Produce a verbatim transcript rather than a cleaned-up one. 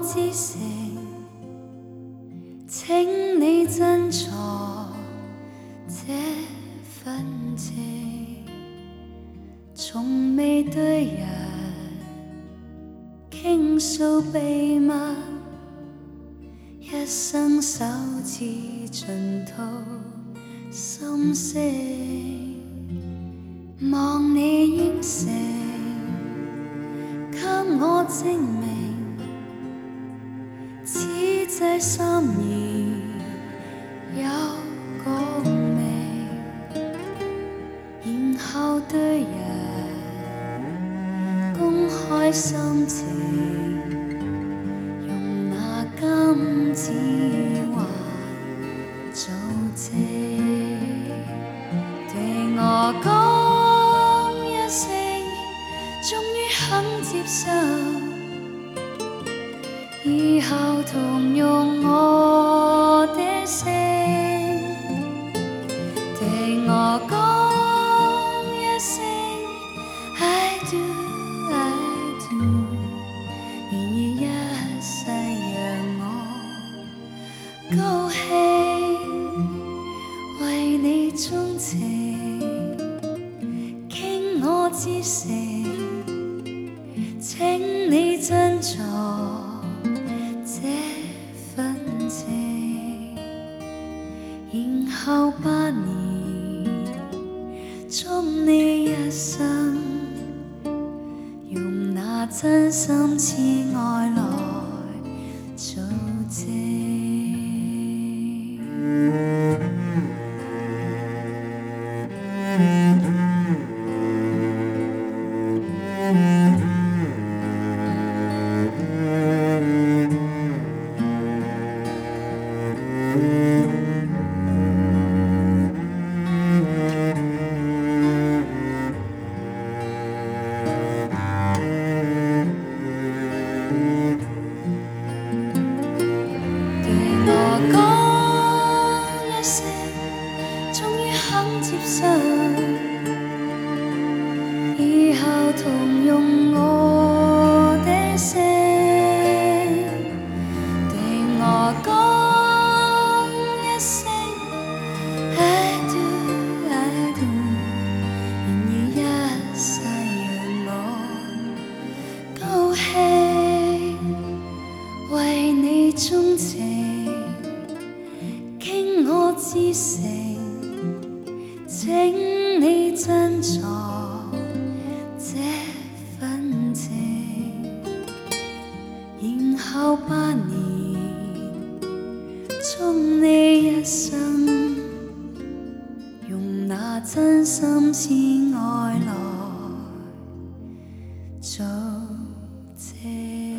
之誠，請你珍藏這份情，從未對人傾訴秘密，一生首次盡吐心聲，望你應承，給我證明，此際心意有共鳴，然後對人公開心情，用那金指環做證，對我講一聲，終於肯接受，以後同用我的聲，對我講一聲 I do I do， 願意一世讓我高興，為你鍾情，傾我至誠，請你珍藏這份情，然後八年祝你一生，用那真心痴愛來做證。接受，以後同用我的聲，對我講一聲 I do I do， 願意一世讓我高興，為你鍾情，傾我至誠，請你珍藏這份情，然後八年祝你一生，用那真心痴愛來做證。